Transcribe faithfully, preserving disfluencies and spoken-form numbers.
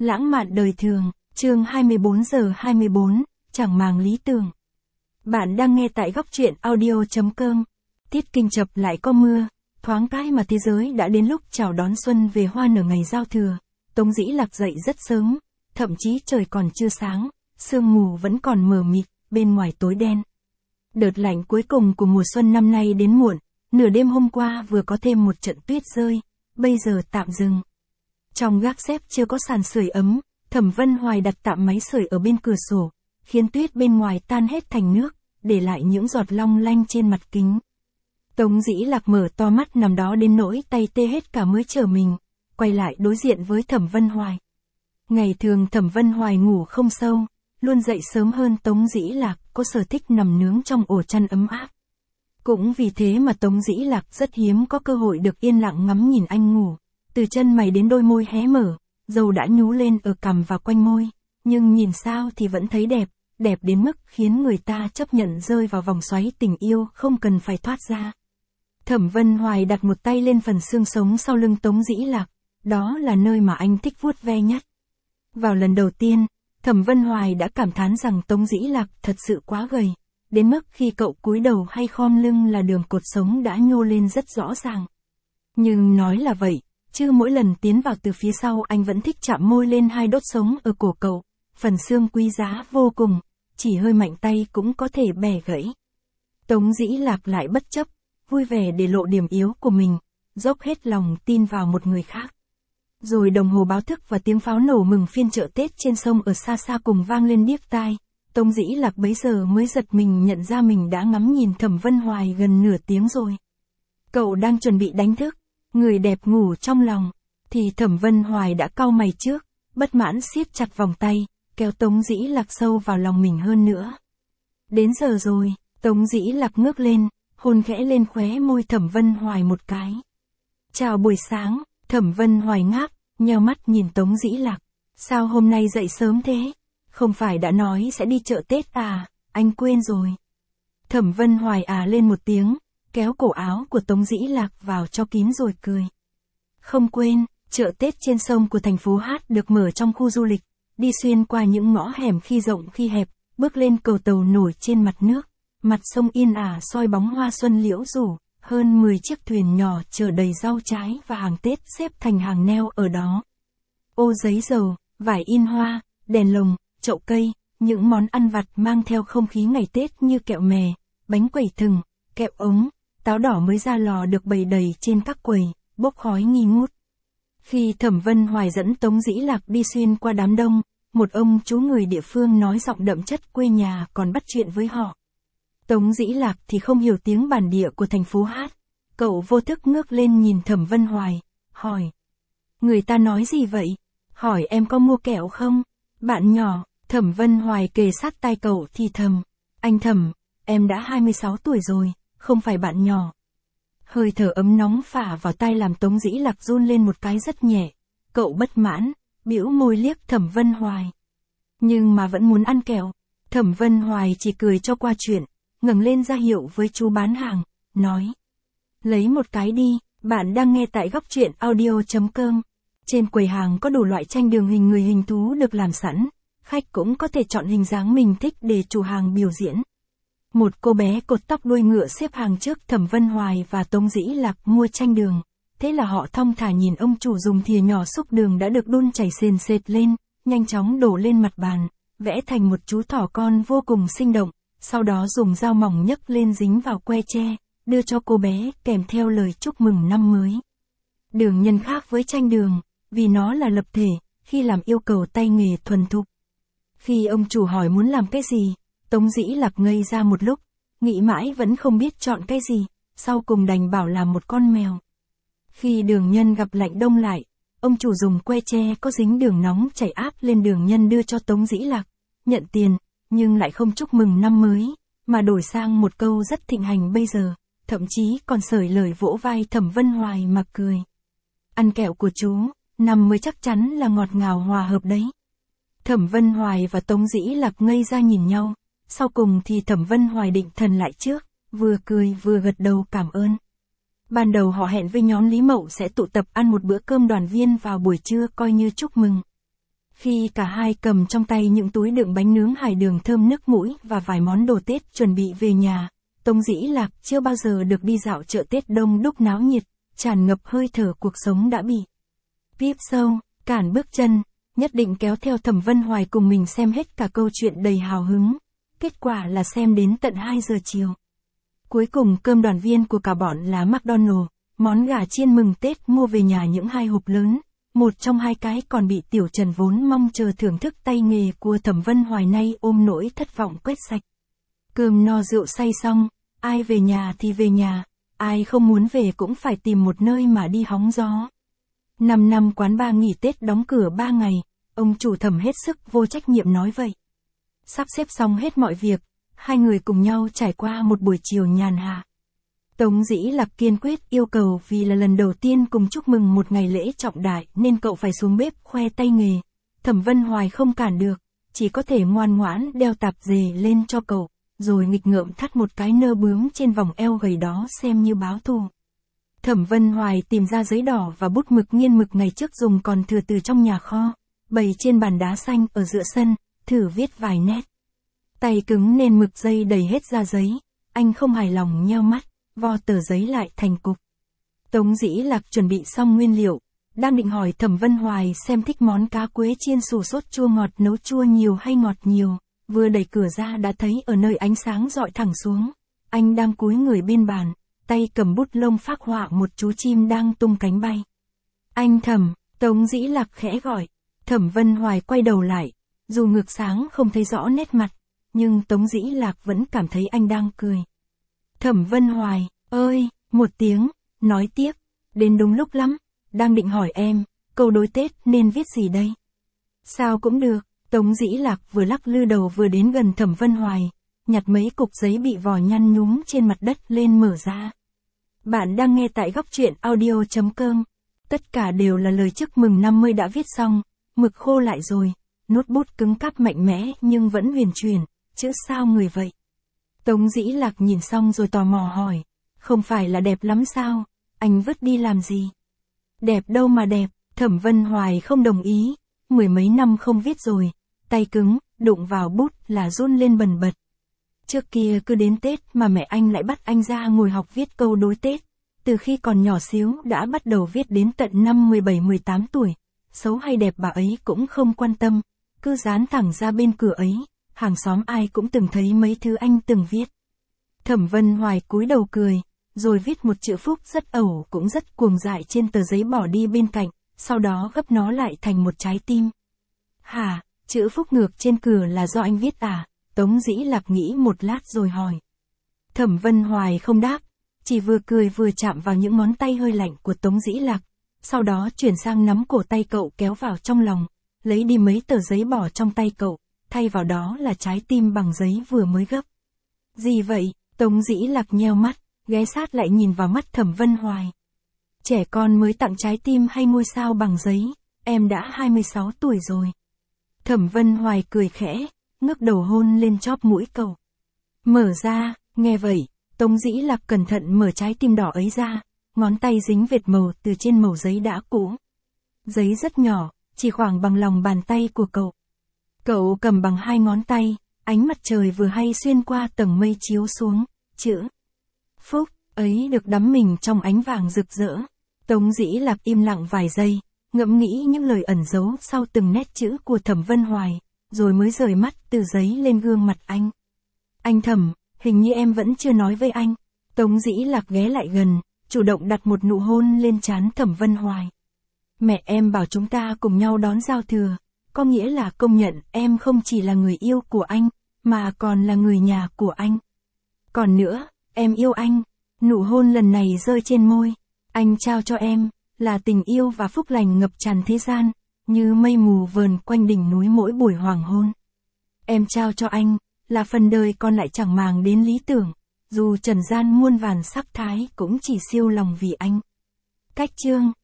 Lãng mạn đời thường, chương hai mươi bốn giờ hai mươi bốn, chẳng màng lý tưởng. Bạn đang nghe tại góc truyện audio chấm com. Tiết Kinh chập lại có mưa, thoáng cái mà thế giới đã đến lúc chào đón xuân về hoa nở ngày giao thừa. Tống Dĩ Lạc dậy rất sớm, thậm chí trời còn chưa sáng, sương mù vẫn còn mờ mịt, bên ngoài tối đen. Đợt lạnh cuối cùng của mùa xuân năm nay đến muộn, nửa đêm hôm qua vừa có thêm một trận tuyết rơi, bây giờ tạm dừng. Trong gác xếp chưa có sàn sưởi ấm, Thẩm Vân Hoài đặt tạm máy sưởi ở bên cửa sổ, khiến tuyết bên ngoài tan hết thành nước, để lại những giọt long lanh trên mặt kính. Tống Dĩ Lạc mở to mắt nằm đó đến nỗi tay tê hết cả mới trở mình, quay lại đối diện với Thẩm Vân Hoài. Ngày thường Thẩm Vân Hoài ngủ không sâu, luôn dậy sớm hơn Tống Dĩ Lạc, có sở thích nằm nướng trong ổ chăn ấm áp. Cũng vì thế mà Tống Dĩ Lạc rất hiếm có cơ hội được yên lặng ngắm nhìn anh ngủ. Từ chân mày đến đôi môi hé mở, dầu đã nhú lên ở cằm và quanh môi, nhưng nhìn sao thì vẫn thấy đẹp, đẹp đến mức khiến người ta chấp nhận rơi vào vòng xoáy tình yêu không cần phải thoát ra. Thẩm Vân Hoài đặt một tay lên phần xương sống sau lưng Tống Dĩ Lạc, đó là nơi mà anh thích vuốt ve nhất. Vào lần đầu tiên, Thẩm Vân Hoài đã cảm thán rằng Tống Dĩ Lạc thật sự quá gầy, đến mức khi cậu cúi đầu hay khom lưng là đường cột sống đã nhô lên rất rõ ràng. Nhưng nói là vậy, chứ mỗi lần tiến vào từ phía sau anh vẫn thích chạm môi lên hai đốt sống ở cổ cậu, phần xương quý giá vô cùng, chỉ hơi mạnh tay cũng có thể bẻ gãy. Tống Dĩ Lạc lại bất chấp, vui vẻ để lộ điểm yếu của mình, dốc hết lòng tin vào một người khác. Rồi đồng hồ báo thức và tiếng pháo nổ mừng phiên chợ Tết trên sông ở xa xa cùng vang lên điếc tai, Tống Dĩ Lạc bấy giờ mới giật mình nhận ra mình đã ngắm nhìn Thẩm Vân Hoài gần nửa tiếng rồi. Cậu đang chuẩn bị đánh thức người đẹp ngủ trong lòng, thì Thẩm Vân Hoài đã cau mày trước, bất mãn siết chặt vòng tay, kéo Tống Dĩ Lạc sâu vào lòng mình hơn nữa. Đến giờ rồi, Tống Dĩ Lạc ngước lên, hôn khẽ lên khóe môi Thẩm Vân Hoài một cái. Chào buổi sáng, Thẩm Vân Hoài ngáp, nheo mắt nhìn Tống Dĩ Lạc. Sao hôm nay dậy sớm thế? Không phải đã nói sẽ đi chợ Tết à, anh quên rồi. Thẩm Vân Hoài à lên một tiếng, kéo cổ áo của Tống Dĩ Lạc vào cho kín rồi cười. Không quên, chợ Tết trên sông của thành phố Hát được mở trong khu du lịch, đi xuyên qua những ngõ hẻm khi rộng khi hẹp, bước lên cầu tàu nổi trên mặt nước, mặt sông yên ả soi bóng hoa xuân liễu rủ, hơn mười chiếc thuyền nhỏ chở đầy rau trái và hàng Tết xếp thành hàng neo ở đó. Ô giấy dầu, vải in hoa, đèn lồng, chậu cây, những món ăn vặt mang theo không khí ngày Tết như kẹo mè, bánh quẩy thừng, kẹo ống, táo đỏ mới ra lò được bày đầy trên các quầy, bốc khói nghi ngút. Khi Thẩm Vân Hoài dẫn Tống Dĩ Lạc đi xuyên qua đám đông, một ông chú người địa phương nói giọng đậm chất quê nhà còn bắt chuyện với họ. Tống Dĩ Lạc thì không hiểu tiếng bản địa của thành phố Hát. Cậu vô thức ngước lên nhìn Thẩm Vân Hoài, hỏi. Người ta nói gì vậy? Hỏi em có mua kẹo không? Bạn nhỏ, Thẩm Vân Hoài kề sát tai cậu thì thầm. Anh Thẩm, em đã hai mươi sáu tuổi rồi, không phải bạn nhỏ. Hơi thở ấm nóng phả vào tai làm Tống Dĩ Lạc run lên một cái rất nhẹ. Cậu bất mãn, bĩu môi liếc Thẩm Vân Hoài. Nhưng mà vẫn muốn ăn kẹo. Thẩm Vân Hoài chỉ cười cho qua chuyện, ngẩng lên ra hiệu với chú bán hàng, nói. Lấy một cái đi, bạn đang nghe tại góc truyện audio chấm com. Trên quầy hàng có đủ loại tranh đường hình người hình thú được làm sẵn, khách cũng có thể chọn hình dáng mình thích để chủ hàng biểu diễn. Một cô bé cột tóc đuôi ngựa xếp hàng trước Thẩm Vân Hoài và Tống Dĩ Lạc mua tranh đường. Thế là họ thong thả nhìn ông chủ dùng thìa nhỏ xúc đường đã được đun chảy sền sệt lên, nhanh chóng đổ lên mặt bàn, vẽ thành một chú thỏ con vô cùng sinh động, sau đó dùng dao mỏng nhấc lên dính vào que tre, đưa cho cô bé kèm theo lời chúc mừng năm mới. Đường nhân khác với tranh đường, vì nó là lập thể, khi làm yêu cầu tay nghề thuần thục. Khi ông chủ hỏi muốn làm cái gì, Tống Dĩ Lạc ngây ra một lúc, nghĩ mãi vẫn không biết chọn cái gì, sau cùng đành bảo làm một con mèo. Khi đường nhân gặp lạnh đông lại, ông chủ dùng que tre có dính đường nóng chảy áp lên đường nhân đưa cho Tống Dĩ Lạc, nhận tiền, nhưng lại không chúc mừng năm mới, mà đổi sang một câu rất thịnh hành bây giờ, thậm chí còn sởi lời vỗ vai Thẩm Vân Hoài mà cười. Ăn kẹo của chú, năm mới chắc chắn là ngọt ngào hòa hợp đấy. Thẩm Vân Hoài và Tống Dĩ Lạc ngây ra nhìn nhau, sau cùng thì Thẩm Vân Hoài định thần lại trước, vừa cười vừa gật đầu cảm ơn. Ban đầu họ hẹn với nhóm Lý Mậu sẽ tụ tập ăn một bữa cơm đoàn viên vào buổi trưa coi như chúc mừng. Khi cả hai cầm trong tay những túi đựng bánh nướng hải đường thơm nức mũi và vài món đồ Tết chuẩn bị về nhà, Tống Dĩ Lạc chưa bao giờ được đi dạo chợ Tết đông đúc náo nhiệt, tràn ngập hơi thở cuộc sống đã bị píp sâu, cản bước chân, nhất định kéo theo Thẩm Vân Hoài cùng mình xem hết cả câu chuyện đầy hào hứng. Kết quả là xem đến tận hai giờ chiều. Cuối cùng cơm đoàn viên của cả bọn là McDonald, món gà chiên mừng Tết mua về nhà những hai hộp lớn, một trong hai cái còn bị Tiểu Trần vốn mong chờ thưởng thức tay nghề của Thẩm Vân Hoài nay ôm nỗi thất vọng quét sạch. Cơm no rượu say xong, ai về nhà thì về nhà, ai không muốn về cũng phải tìm một nơi mà đi hóng gió. Năm năm quán bar nghỉ Tết đóng cửa ba ngày, ông chủ Thẩm hết sức vô trách nhiệm nói vậy. Sắp xếp xong hết mọi việc, hai người cùng nhau trải qua một buổi chiều nhàn hạ. Tống Dĩ Lạc kiên quyết yêu cầu vì là lần đầu tiên cùng chúc mừng một ngày lễ trọng đại nên cậu phải xuống bếp khoe tay nghề. Thẩm Vân Hoài không cản được, chỉ có thể ngoan ngoãn đeo tạp dề lên cho cậu, rồi nghịch ngợm thắt một cái nơ bướm trên vòng eo gầy đó xem như báo thù. Thẩm Vân Hoài tìm ra giấy đỏ và bút mực nghiên mực ngày trước dùng còn thừa từ trong nhà kho, bày trên bàn đá xanh ở giữa sân, thử viết vài nét. Tay cứng nên mực dây đầy hết ra giấy, anh không hài lòng nheo mắt, vo tờ giấy lại thành cục. Tống Dĩ Lạc chuẩn bị xong nguyên liệu, đang định hỏi Thẩm Vân Hoài xem thích món cá quế chiên xù sốt chua ngọt nấu chua nhiều hay ngọt nhiều, vừa đẩy cửa ra đã thấy ở nơi ánh sáng dọi thẳng xuống, anh đang cúi người bên bàn, tay cầm bút lông phác họa một chú chim đang tung cánh bay. Anh Thẩm, Tống Dĩ Lạc khẽ gọi. Thẩm Vân Hoài quay đầu lại, dù ngược sáng không thấy rõ nét mặt, nhưng Tống Dĩ Lạc vẫn cảm thấy anh đang cười. Thẩm Vân Hoài, ơi, một tiếng, nói tiếp, đến đúng lúc lắm, đang định hỏi em, câu đối Tết nên viết gì đây? Sao cũng được, Tống Dĩ Lạc vừa lắc lư đầu vừa đến gần Thẩm Vân Hoài, nhặt mấy cục giấy bị vò nhăn nhúm trên mặt đất lên mở ra. Bạn đang nghe tại góc truyện audio chấm com, tất cả đều là lời chúc mừng năm mươi đã viết xong, mực khô lại rồi, nốt bút cứng cáp mạnh mẽ nhưng vẫn huyền chuyển, chữ sao người vậy? Tống Dĩ Lạc nhìn xong rồi tò mò hỏi, không phải là đẹp lắm sao, anh vứt đi làm gì? Đẹp đâu mà đẹp, Thẩm Vân Hoài không đồng ý, mười mấy năm không viết rồi, tay cứng, đụng vào bút là run lên bần bật. Trước kia cứ đến Tết mà mẹ anh lại bắt anh ra ngồi học viết câu đối Tết, từ khi còn nhỏ xíu đã bắt đầu viết đến tận năm mười bảy mười tám tuổi, xấu hay đẹp bà ấy cũng không quan tâm, cứ dán thẳng ra bên cửa ấy, hàng xóm ai cũng từng thấy mấy thứ anh từng viết. Thẩm Vân Hoài cúi đầu cười, rồi viết một chữ phúc rất ẩu cũng rất cuồng dại trên tờ giấy bỏ đi bên cạnh, sau đó gấp nó lại thành một trái tim. Hả, chữ phúc ngược trên cửa là do anh viết à? Tống Dĩ Lạc nghĩ một lát rồi hỏi. Thẩm Vân Hoài không đáp, chỉ vừa cười vừa chạm vào những ngón tay hơi lạnh của Tống Dĩ Lạc, sau đó chuyển sang nắm cổ tay cậu kéo vào trong lòng, lấy đi mấy tờ giấy bỏ trong tay cậu, thay vào đó là trái tim bằng giấy vừa mới gấp. Gì vậy? Tống Dĩ Lạc nheo mắt, ghé sát lại nhìn vào mắt Thẩm Vân Hoài. Trẻ con mới tặng trái tim hay ngôi sao bằng giấy, em đã hai mươi sáu tuổi rồi. Thẩm Vân Hoài cười khẽ, ngước đầu hôn lên chóp mũi cậu. Mở ra, nghe vậy, Tống Dĩ Lạc cẩn thận mở trái tim đỏ ấy ra, ngón tay dính vệt màu từ trên mẩu giấy đã cũ. Giấy rất nhỏ, chỉ khoảng bằng lòng bàn tay của cậu. Cậu cầm bằng hai ngón tay, ánh mặt trời vừa hay xuyên qua tầng mây chiếu xuống, chữ phúc ấy được đắm mình trong ánh vàng rực rỡ. Tống Dĩ Lạc im lặng vài giây, ngẫm nghĩ những lời ẩn giấu sau từng nét chữ của Thẩm Vân Hoài, rồi mới rời mắt từ giấy lên gương mặt anh. Anh Thẩm, hình như em vẫn chưa nói với anh. Tống Dĩ Lạc ghé lại gần, chủ động đặt một nụ hôn lên trán Thẩm Vân Hoài. Mẹ em bảo chúng ta cùng nhau đón giao thừa, có nghĩa là công nhận em không chỉ là người yêu của anh, mà còn là người nhà của anh. Còn nữa, em yêu anh. Nụ hôn lần này rơi trên môi, anh trao cho em, là tình yêu và phúc lành ngập tràn thế gian, như mây mù vờn quanh đỉnh núi mỗi buổi hoàng hôn. Em trao cho anh, là phần đời còn lại chẳng màng đến lý tưởng, dù trần gian muôn vàn sắc thái cũng chỉ siêu lòng vì anh. Cách chương